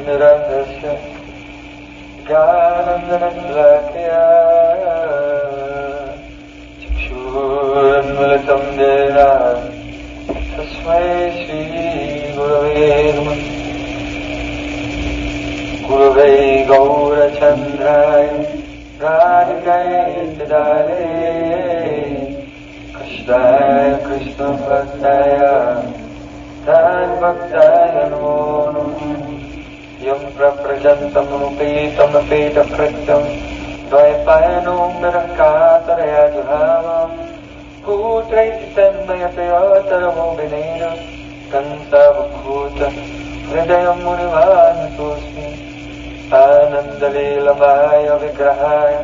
निरस्य ज्ञानञ्जनशलाकया चक्षुरुन्मिलितं येन तस्मै श्रीगुरवे नमः। गुरवे गौरचन्द्राय राधिकायै कृष्णाय कृष्णभक्ताय भक्ताय नमो नमः। यं प्रव्रजन्तमनुपेतमपेतकृत्यं द्वैपायनो निरङ्कातरया जुहावम् पुत्रैति तन्मयतयोतरमो विनेन कंसबभूत हृदयं मुनिवानतोऽस्मि। आनन्दलीलमाय विग्रहाय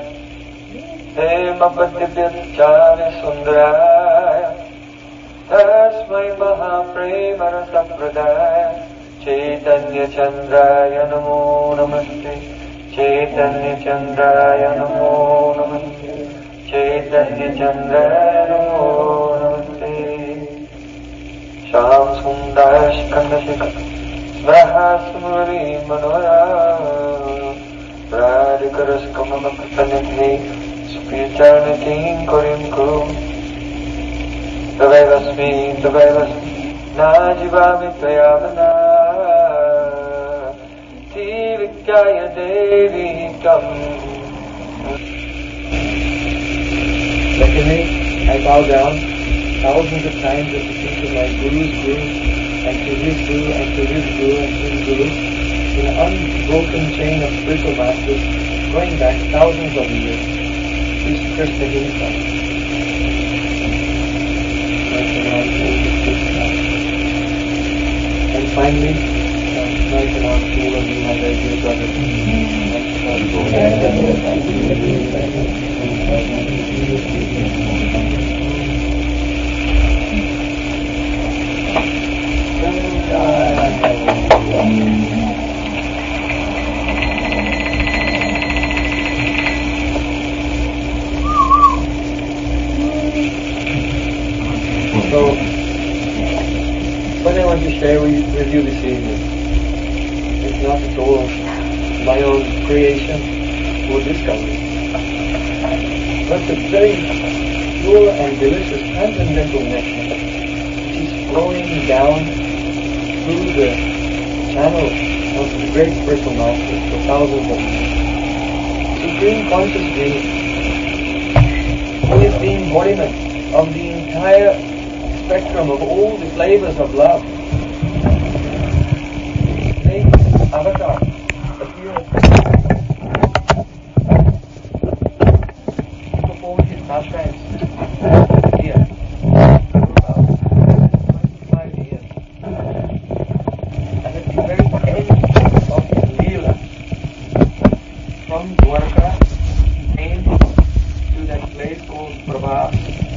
हेमपद्यव्यचार्यसुन्दराय तस्मै महाप्रेमरसप्रदाय चैतन्यचन्द्राय नमो नमस्ते। चैतन्यचन्द्राय नमो नमस्ते। चैतन्यचन्द्राय नमो नमस्ते। श्याम सुन्दर स्कन्दशिखर ब्रह्मस्मृति मनोहरा राधिकरस्कममकृतनिधे स्फीचरणतीं कुरिं कुरु। तवैवस्मि न जीवामि त्वया विना विज्ञाय देवी तम्। Secondly, I bow down thousands of times at the feet of my Guru's Guru, and to his Guru, and to his Guru, and his Guru, in an unbroken chain of spiritual masters, going back thousands of years. This is Krishna himself. And finally, my command to all of you, my very dear brothers. So, what I want to share with you this evening is not at all my own creation or discovery, but a very pure and delicious transcendental nectar which is flowing down through the channel of the great spiritual masters for thousands of years. Supreme conscious being, who is the embodiment of the entire spectrum of all the flavors of love, makes avatar appear to perform his pastimes here for about 25 years. And at the very end of his Leela, from Dwarka, he came to that place called Prabha.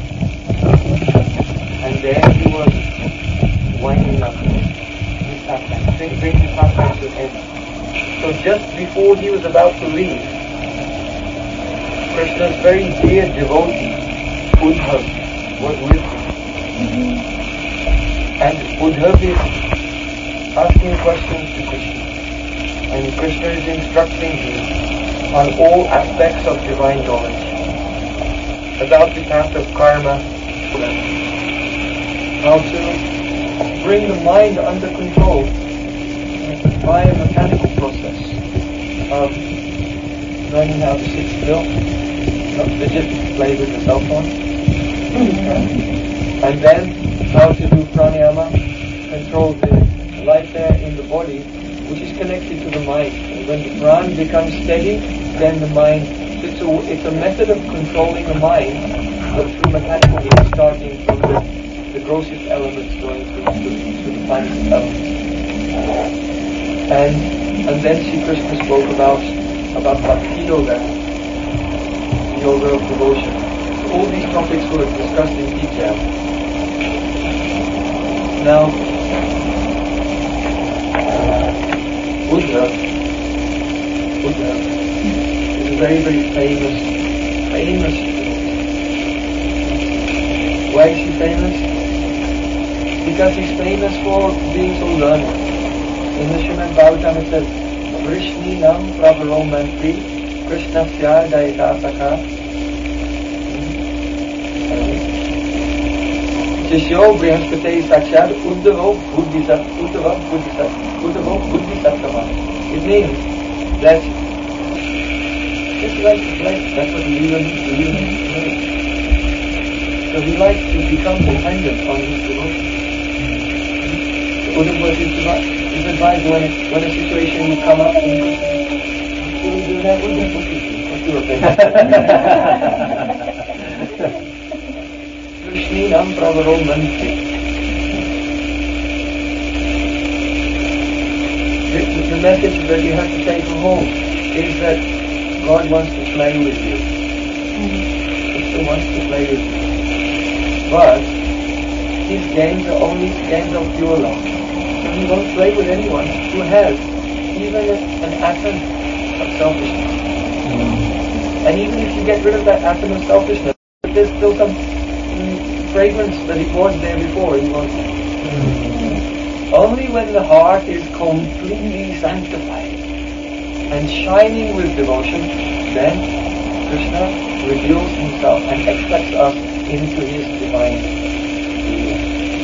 And there he was winding up his pastime, bringing his pastime to an end. So just before he was about to leave, Krishna's very dear devotee, Uddhav, was with him. And Uddhav is asking questions to Krishna. And Krishna is instructing him on all aspects of divine knowledge, about the path of karma, how to bring the mind under control by a mechanical process of learning how to sit still, not fidget, play with the cell phone, and then how to do pranayama, control the life there in the body, which is connected to the mind. And when the prana becomes steady, then the mind, it's a method of controlling the mind, but through mechanical means, starting from the grossest elements going to the finest elements. And then Sri Krishna spoke about Bhakti Yoga, the yoga of devotion. So all these topics were discussed in detail. Now, Buddha is a very, very famous. Why is he famous? Because he's famous for being so learned. In the Srimad Bhagavatam it says, Vrishninam pravaro mantri Krishnasya dayita sakha. Shishyo Brihaspati Sakshad Uddhavo Buddhisattva. It means that just like that's what Leela means. So he likes to become dependent on his devotion. Uddhava is advised when a situation will come up and will do that Uddhava. What's your opinion? Vrishninam pravaro mantri. The message that you have to take home is that God wants to play with you. He still wants to play with you. But his games are only games of pure love. So he won't play with anyone who has even an atom of selfishness. And even if you get rid of that atom of selfishness, there's still some fragrance that it was there before. He won't. Only when the heart is completely sanctified and shining with devotion, then Krishna reveals himself and accepts us into his divine being.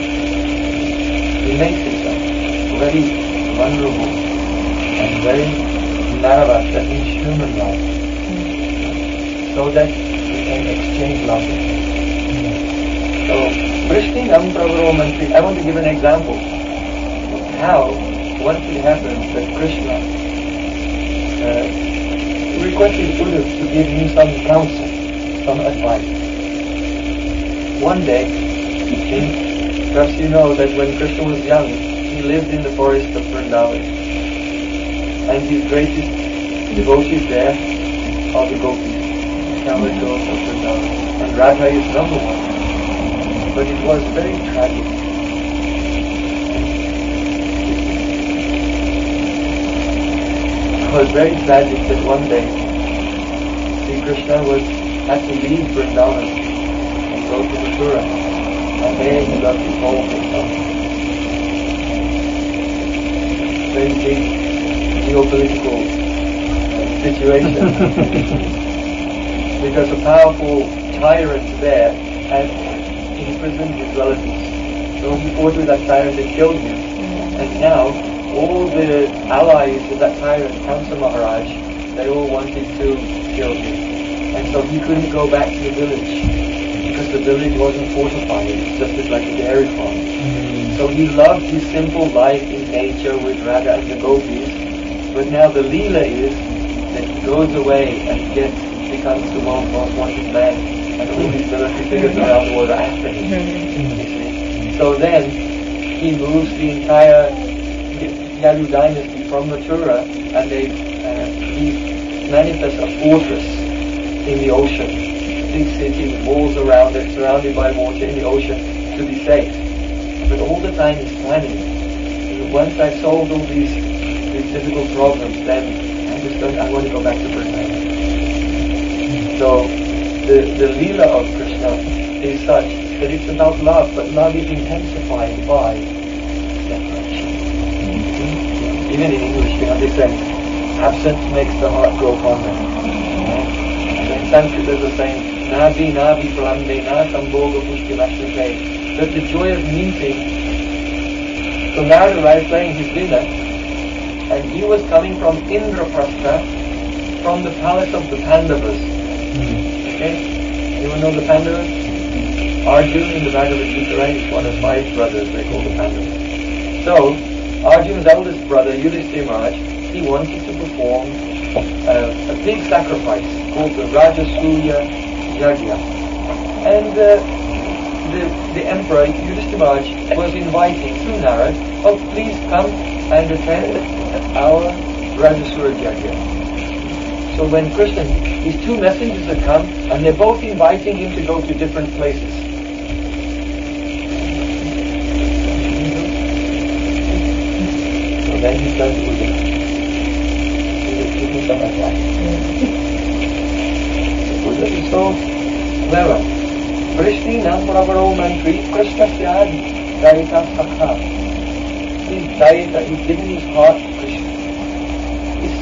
He makes himself very vulnerable and very narrow, that means human love, so that we can exchange love. So, Vrishninam pravaro mantri, I want to give an example of how once it happens that Krishna requested Uddhava to give him some counsel, some advice. One day, perhaps you know that when Krishna was young, he lived in the forest of Vrindavan. And his greatest devotees there are the gopis, camel girls of Vrindavan. And Radha is number one. But it was very tragic. It was very tragic that one day, Sri Krishna had to leave Vrindavan and go to Mathura, and there he got involved in some very big geopolitical situation. Because a powerful tyrant there had imprisoned his relatives. So he fought with that tyrant and killed him. And now all the allies of that tyrant, Kamsa Maharaj, they all wanted to kill him. And so he couldn't go back to the village, because the village wasn't fortified, it's just like a dairy farm. So he loved his simple life in nature with Radha and the gopis, but now the Leela is that he goes away and becomes the world's most wanted man, and all these military figures around the world are after him. So then he moves the entire Yadu dynasty from Mathura, and he manifests a fortress in the ocean, a big city with walls around it, surrounded by water in the ocean, to be safe. But all the time he's planning, once I've solved all these difficult problems, then I want to go back to Vrindavan. So the Leela of Krishna is such that it's about love, but love is intensified by separation. Even in English we have this saying, absence makes the heart grow fonder. And in Sanskrit there's a saying, Nabi pralambe na samboga pushti mashrite, that the joy of meeting. So Narada was playing his Leela, and he was coming from Indraprastha, from the palace of the Pandavas. Okay? Anyone know the Pandavas? Arjuna in the Bhagavad Gita, right, is one of 5 brothers, they call the Pandavas. So, Arjuna's eldest brother, Yudhishthira Maharaj, he wanted to perform a big sacrifice called the Rajasuya Yagya. And the emperor, Yudhishthira Maharaj, was inviting through Narad, oh, please come and attend our Rajasuya Yagya. So when Krishna, these 2 messengers had come, and they're both inviting him to go to different places. So then he says to Uddhava, give me some advice. Uddhava is so clever. Vrishninam pravaro mantri Krishnasya dayita sakha. He's giving his heart to Krishna. He's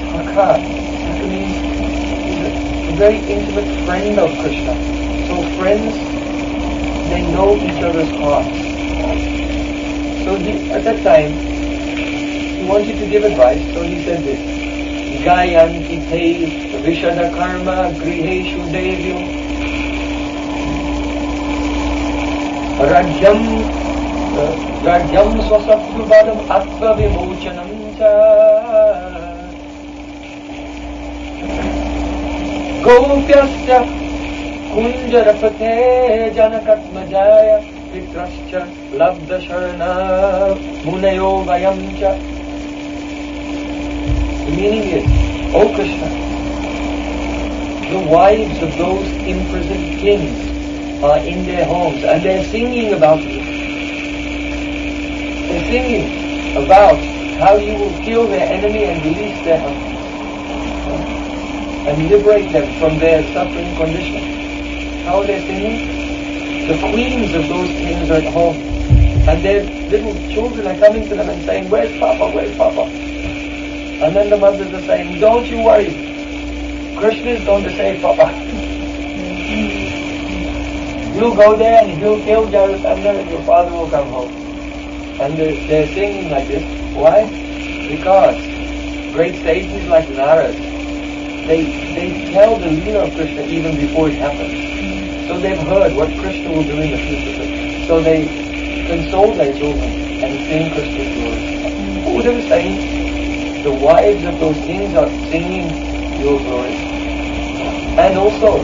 very intimate friend of Krishna. So friends, they know each other's hearts. So at that time, he wanted to give advice, so he said this, Gayanti te vishada karma griheshu devyo Rajyam swasapyubadam atva vimochanam cha Gopyasya kunjarapate janakatmajaya Vitrascha labda sharana munayo vayam cha. The meaning is, O Krishna, the wives of those imprisoned kings are in their homes and they're singing about you. They're singing about how you will kill their enemy and release their husband and liberate them from their suffering condition. How are they singing? The queens of those kings are at home and their little children are coming to them and saying, where's Papa, where's Papa? And then the mothers are saying, don't you worry, Krishna is going to save Papa. You go there and he'll kill Jarasandha and your father will come home. And they're singing like this. Why? Because great sages like Narad, they tell the Leela of Krishna even before it happens. So they've heard what Krishna will do in the future. So they console their children and sing Krishna's glory. Buddha is saying, the wives of those kings are singing your glory. And also,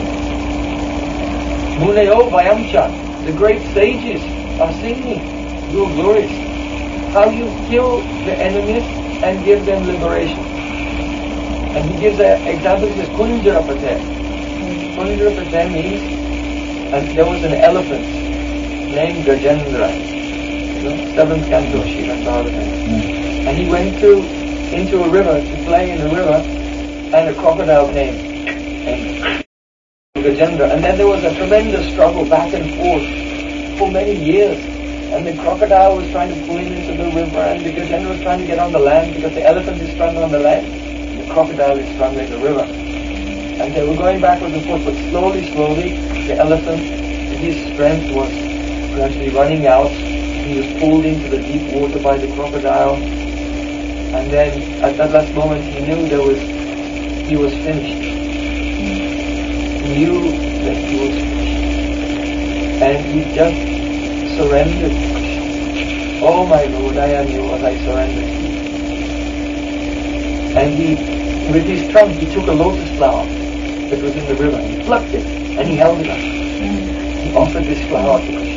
Munayo Vayamcha, the great sages are singing your glories. How you kill the enemies and give them liberation. And he gives an example, he says Kunjarapate. Kunjarapate means, and there was an elephant named Gajendra, 7th canto of Srimad Bhagavatam. And he went into a river to play in the river, and a crocodile came and Gajendra. And then there was a tremendous struggle back and forth for many years. And the crocodile was trying to pull him into the river, and the Gajendra was trying to get on the land because the elephant is strung on the land, and the crocodile is strung in the river. And they were going backwards and forth, but slowly, the elephant, his strength was gradually running out. He was pulled into the deep water by the crocodile. And then at that last moment he knew he was finished. He knew that he was finished. And he just surrendered. Oh my Lord, I am yours, I surrender to you. And with his trunk, he took a lotus flower that was in the river, and he plucked it, and he held it up. He offered this flower to Krishna.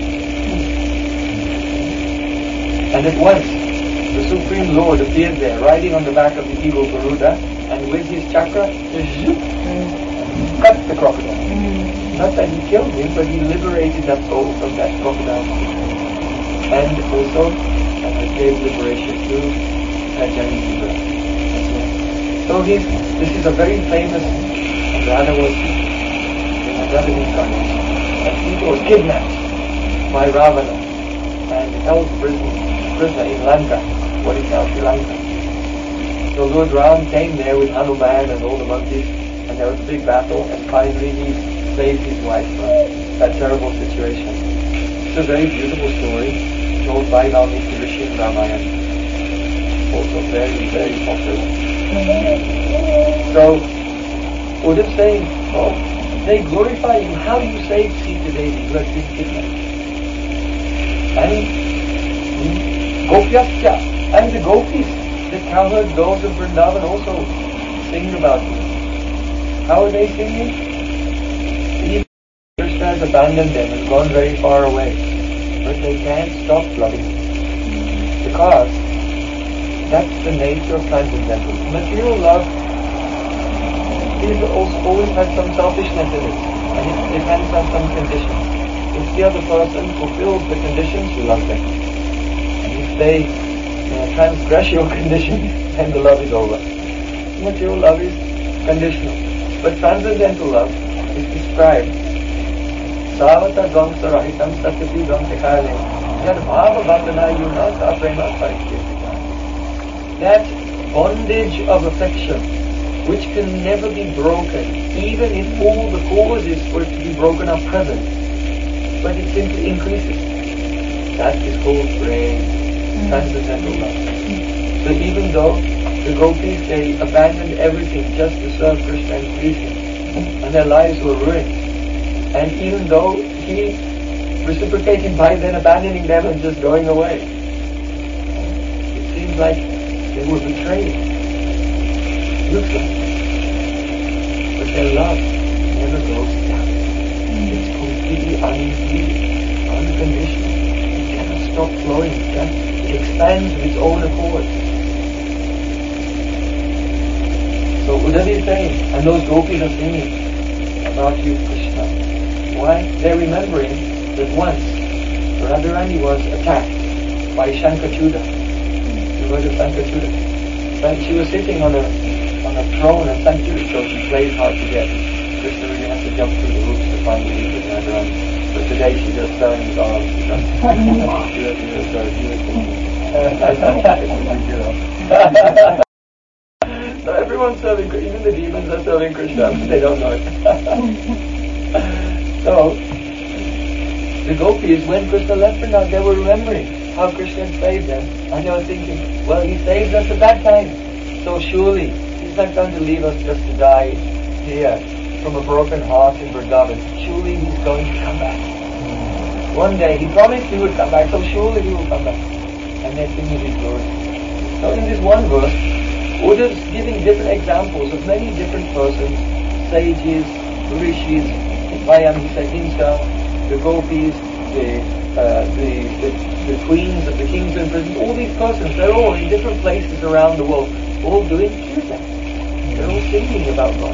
And at once, the Supreme Lord appeared there, riding on the back of the eagle Garuda, and with his chakra, cut the crocodile. Not that he killed him, but he liberated that soul from that crocodile. And also gave liberation to Janindra. So this is a very famous Radhavati, another incarnation. And he was kidnapped by Ravana and held prisoner in Lanka, what is now Sri Lanka. So Lord Ram came there with Hanuman and all the monkeys, and there was a big battle, and finally he saved his wife from that terrible situation. It's a very beautiful story told by Valmiki Rishi in Ramayana. Also very, very popular. So, Uddhav saying, they glorify you. How you saved Sita Devi, who had been kidnapped. And Gopyasya, and the gopis, the cowherd girls of Vrindavan also sing about you. How are they singing? Krishna has abandoned them and gone very far away. But they can't stop loving him. Because that's the nature of transcendental. Material love always has some selfishness in it. And it depends on some conditions. If the other person fulfills the conditions, you love them. And if they transgress your conditions, then the love is over. Material love is conditional. But transcendental love is described. Savata dvamsa rahitam satyati dvamsikale yad bhava bandhana yunasa prema parikirtika. That bondage of affection which can never be broken, even if all the causes for it to be broken are present, but it simply increases. That is called praying, transcendental love. So even though the gopis, they abandoned everything just to serve Krishna and please him, and their lives were ruined, and even though he reciprocated by then abandoning them and just going away, it seems like they were betrayed. Looks like. But their love never goes down. It's completely unconditional. It cannot stop flowing. It expands of its own accord. So Uddhav is saying, and those gopis are singing about you, Krishna. Why? They're remembering that once Radharani was attacked by Shankachuda. You heard of Shankachuda? And she was sitting on a throne and Shankachuda, so she played hard to get. Krishna really has to jump through the hoops to find the lead with Radharani. But today she's just throwing his arms. So everyone's serving, even the demons are serving Krishna, but they don't know it. So, the gopis, when Krishna left Vrindavan, they were remembering how Krishna had saved them. And they were thinking, well, he saved us at that time. So surely, he's not going to leave us just to die here from a broken heart in Vrindavan. Surely he's going to come back. One day, he promised he would come back, so surely he will come back. And they're singing his glory. So in this one verse, Uddhav's giving different examples of many different persons, sages, rishis, Vayamhisa, the gopis, the queens of the kings in prison, all these persons, they're all in different places around the world, all doing kirtan. They're all singing about God.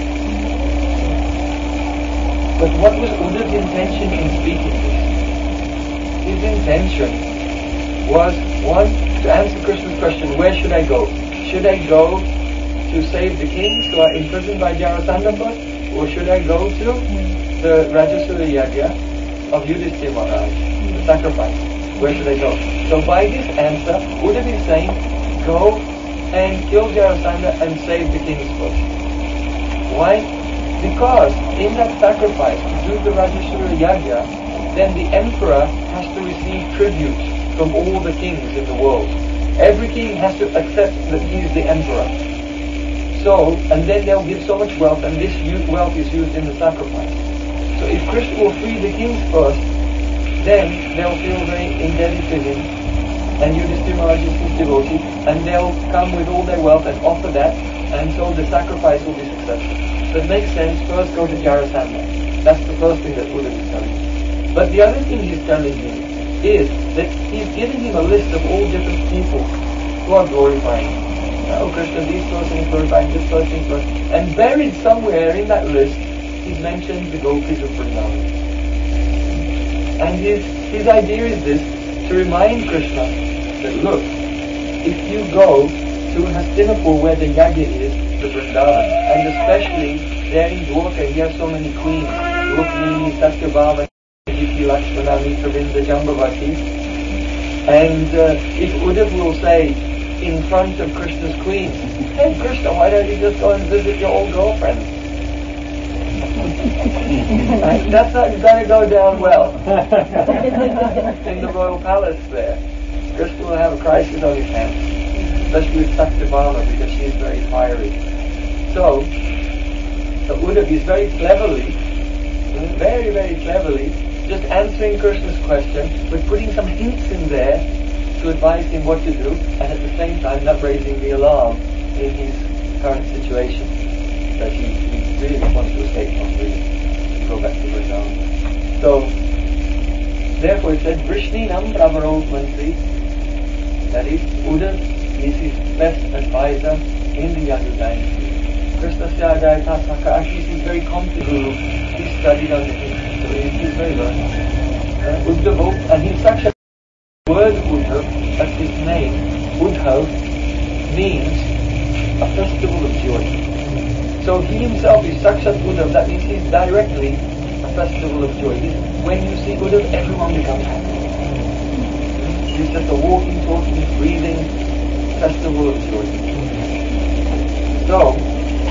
But what was Uddhav's intention in speaking this? His intention was, one, to answer Krishna's question, where should I go? Should I go to save the kings who are imprisoned by Jarasandha first? Or should I go to the Rajasura Yagya of Yudhishthira Maharaj, the sacrifice? Where should I go? So by this answer, Uddhav is saying, go and kill Jarasandha and save the kings first. Why? Because in that sacrifice, to do the Rajasura Yagya, then the emperor has to receive tribute from all the kings in the world. Every king has to accept that he is the emperor. So, and then they'll give so much wealth, and this wealth is used in the sacrifice. So if Krishna will free the kings first, then they'll feel very indebted to him, and Yudhishthira Maharaj is his devotee, and they'll come with all their wealth and offer that, and so the sacrifice will be successful. So it makes sense, first go to Jarasandha. That's the first thing that Uddhav is telling him. But the other thing he's telling him is that he's giving him a list of all different people who are glorifying him. Oh Krishna, this person is glorifying, this person is glorifying. And buried somewhere in that list, he's mentioned the gopis of Vrindavan. And his idea is this, to remind Krishna that look, if you go to Hastinapur where the Yagya is, the Vrindavan, and especially there in Dwarka, you have so many queens, Rukmini, Satyabhama, Lakshmana, Mitravinda, Jambavati. And if Uddhav will say in front of Krishna's queen, hey Krishna, why don't you just go and visit your old girlfriend? That's not going to go down well in the royal palace there. Krishna will have a crisis on his hands, especially with Satyabhama because she is very fiery. So Uddhav is very cleverly, just answering Krishna's question, but putting some hints in there to advise him what to do, and at the same time not raising the alarm in his current situation that he really wants to escape from, really, to go back to Vrindavan. So, therefore it said, Vrishninam Pravarot Mantri, that is, Uddhav is his best advisor in the Yadu dynasty. Krishna Syajayata Saka, he's very competent, he studied under him. He's very learned. Uddhav, and he's such a word Uddhav, that's his name. Uddhav means a festival of joy. So he himself is Sakshat Uddhav, that means he's directly a festival of joy. When you see Uddhav, everyone becomes happy. He's just a walking, talking, breathing festival of joy. So,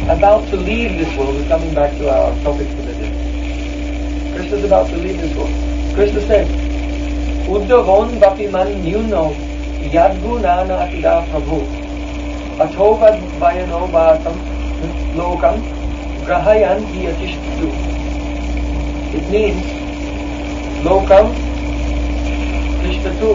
about to leave this world. We're coming back to our topic for the day. Krishna is about to leave this world. Krishna said, Uddhavon vapi man nyuno yadgunana atida prabhu athovad vayano bhatam lokam grahayanti atishtu. It means lokam tishtatu.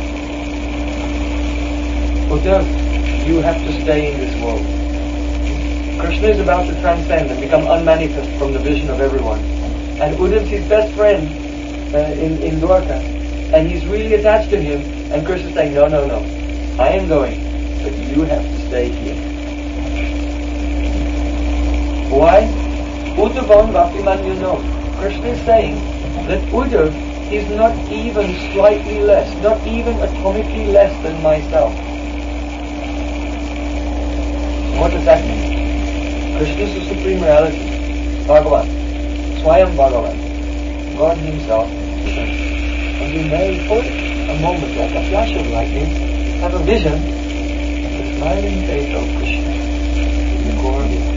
Uddhav, you have to stay in this world. Krishna is about to transcend and become unmanifest from the vision of everyone. And Uddhav is his best friend in Dwarka. And he's really attached to him. And Krishna is saying, no, I am going, but you have to stay here. Why? Uddhavan vapiman you know. Krishna is saying that Uddhav is not even slightly less, not even atomically less than myself. What does that mean? Krishna is the Supreme Reality, Bhagavan, Swayam Bhagavan, God Himself. And we may, for a moment, like a flash of lightning, have a vision of the smiling face of Krishna in the core of it.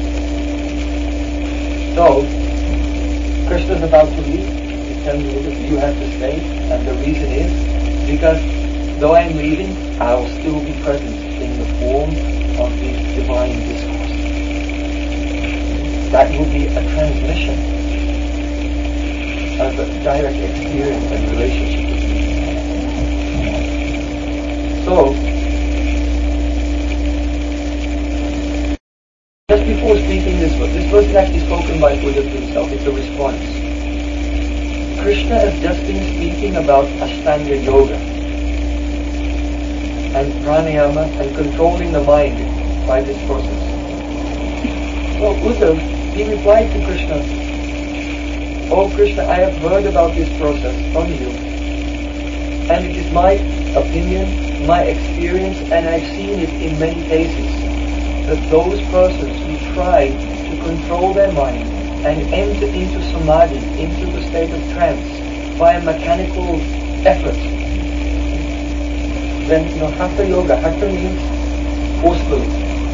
So, Krishna is about to leave. He's telling you that you have to stay, and the reason is because though I am leaving, I will still be present in the form of the divine discourse. That will be a transmission of a direct experience and relationship with me. So, just before speaking this verse is actually spoken by Uddhav himself. It's a response. Krishna has just been speaking about Ashtanga Yoga and pranayama and controlling the mind by this process. So Uddhav, he replied to Krishna, Oh Krishna, I have heard about this process from you, and it is my opinion, my experience, and I've seen it in many cases, that those persons who try to control their mind and enter into samadhi, into the state of trance, by a mechanical effort, then hatha yoga, hatha means forcefully.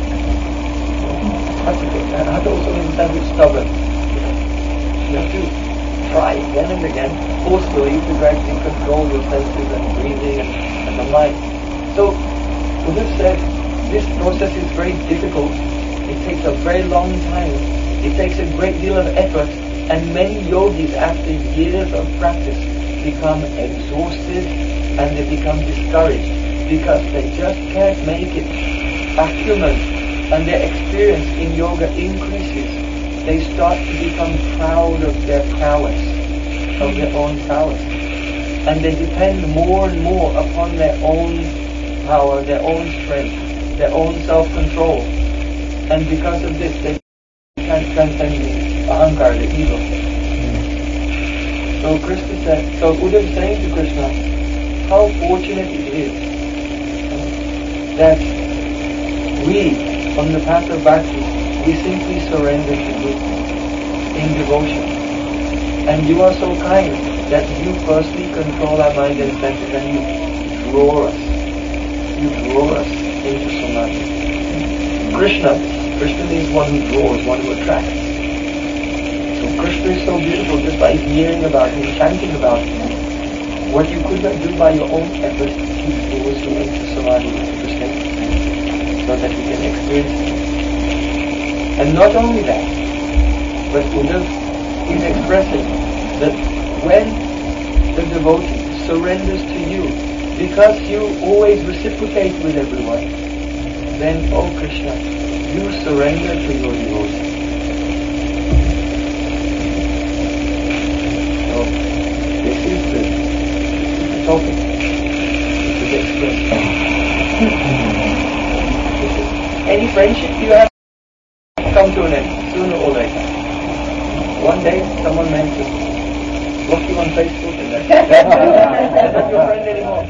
Hatha also means something stubborn. You have to try again and again, forcefully, to gradually control your senses and breathing and the mind. So, Buddha said, this process is very difficult. It takes a very long time. It takes a great deal of effort, and many yogis, after years of practice, become exhausted and they become discouraged because they just can't make it. Acumen and their experience in yoga increases. They start to become proud of their prowess, of their own prowess. And they depend more and more upon their own power, their own strength, their own self-control. And because of this, they can't transcend the ahankara, the ego. So Uddhav is saying to Krishna, how fortunate it is that we, on the path of bhakti, we simply surrender to you in devotion. And you are so kind that you firstly control our mind and senses and you draw us. You draw us into samadhi. Krishna is one who draws, one who attracts. So Krishna is so beautiful just by hearing about him, chanting about him. What you could not do by your own efforts, he draws you into samadhi, into the state, so that you can experience it. And not only that, but Uddhav is expressing that when the devotee surrenders to you, because you always reciprocate with everyone, then, oh Krishna, you surrender to your devotion. So, this is the topic. This is expressed. Any friendship you have come to an end, sooner or later. One day, someone meant to block you on Facebook and that's not your friend anymore.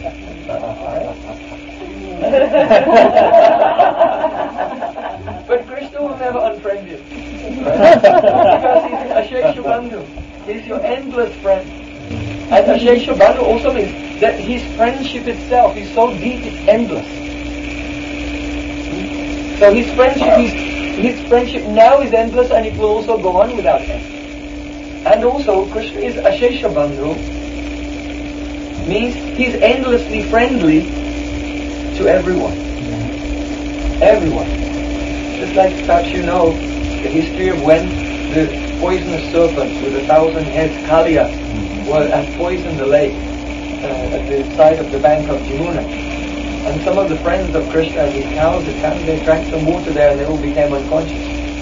But Krishna will never unfriend you. Because he's Ashesha Bandhu. He's your endless friend. And Ashesha Bandhu also means that his friendship itself is so deep, it's endless. So his friendship is his friendship now is endless, and it will also go on without end. And also, Krishna is Ashesha Bandhu, means he's endlessly friendly to everyone. Everyone. Just like perhaps you know the history of when the poisonous serpent with 1,000 heads, Kaliya, had poisoned the lake at the side of the bank of Jamuna. And some of the friends of Krishna and his cows, they drank some water there and they all became unconscious.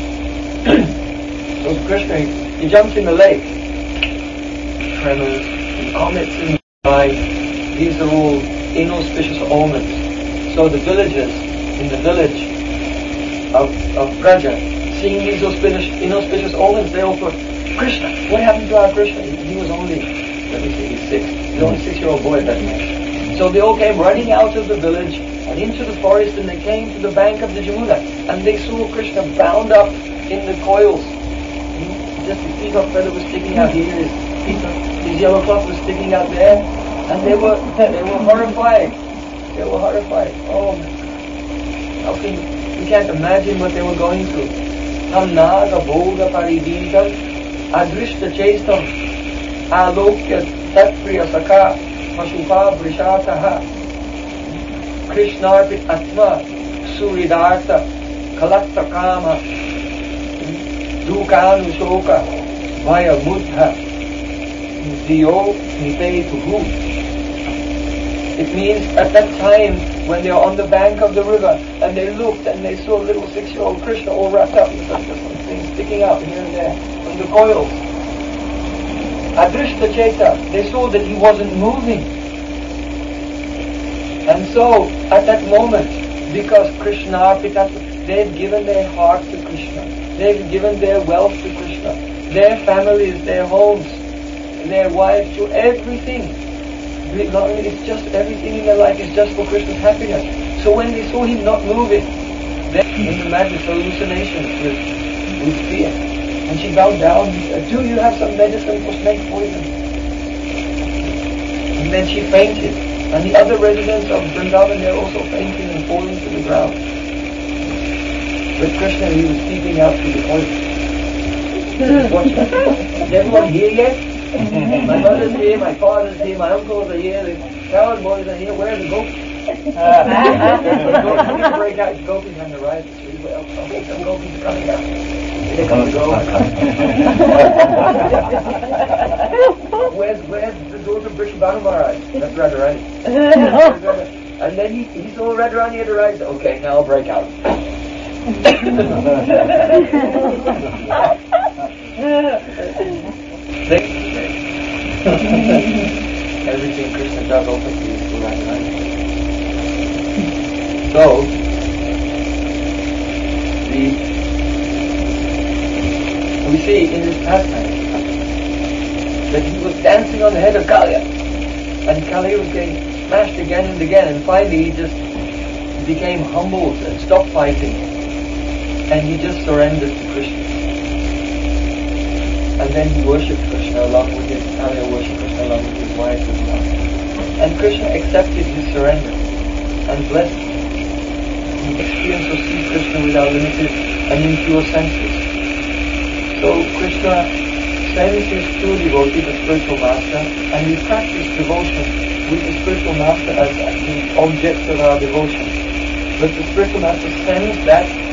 So Krishna, he jumps in the lake. Tremors and comets in the sky. These are all inauspicious omens. So the villagers in the village of Braja, seeing these inauspicious omens, they all thought, Krishna, what happened to our Krishna? He was only, let me see, he's 6. He's only a 6-year-old boy at that time. So they all came running out of the village and into the forest, and they came to the bank of the Jamuna, and they saw Krishna bound up in the coils. Just his peacock feather was sticking out here, his yellow cloth was sticking out there, and they were horrified. They were horrified. Oh, how can you can't imagine what they were going through. Tam naga bhoga paridintam adrishta chestam alokya tatpriya sakha Mashupa Vrishataha Krishnarpit Atma Suridartha Kalakta Kama Dukanu Shoka Vaya Buddha Diyo Nitetuhu. It means at that time when they are on the bank of the river and they looked and they saw little 6-year-old Krishna all wrapped up in such things sticking out here and there from the coils. Adrishta Cheta, they saw that he wasn't moving. And so, at that moment, because Krishna, they've given their heart to Krishna, they've given their wealth to Krishna, their families, their homes, their wives, to everything. It's just everything in their life is just for Krishna's happiness. So when they saw him not moving, then in the madness, hallucinations with fear. And she bowed down and said, do you have some medicine for snake poison? And then she fainted. And the other residents of Vrindavan, they're also fainting and falling to the ground. But Krishna, he was peeping out through the coils. Is everyone here yet? My mother's here, my father's here, my uncles are here, the coward boys are here. Where are the gopis? The break out, gopis on the right. Some gopis are coming out. Here comes the Where's the daughter of Vrishabhanu Maharaj? That's Radharani. And then he saw Radharani at the right. Okay, now I'll break out. Everything Krishna does also is for Radharani. So, we see in this pastime that he was dancing on the head of Kaliya, and Kaliya was getting smashed again and again, and finally he just became humbled and stopped fighting, and he just surrendered to Krishna. And then he worshipped Krishna along with his Kaliya worshipped Krishna along with his wife as well. And Krishna accepted his surrender and blessed him. He experienced to see Krishna without limited and impure senses. So Krishna sends his true devotee, the spiritual master, and we practice devotion with the spiritual master as the object of our devotion. But the spiritual master sends that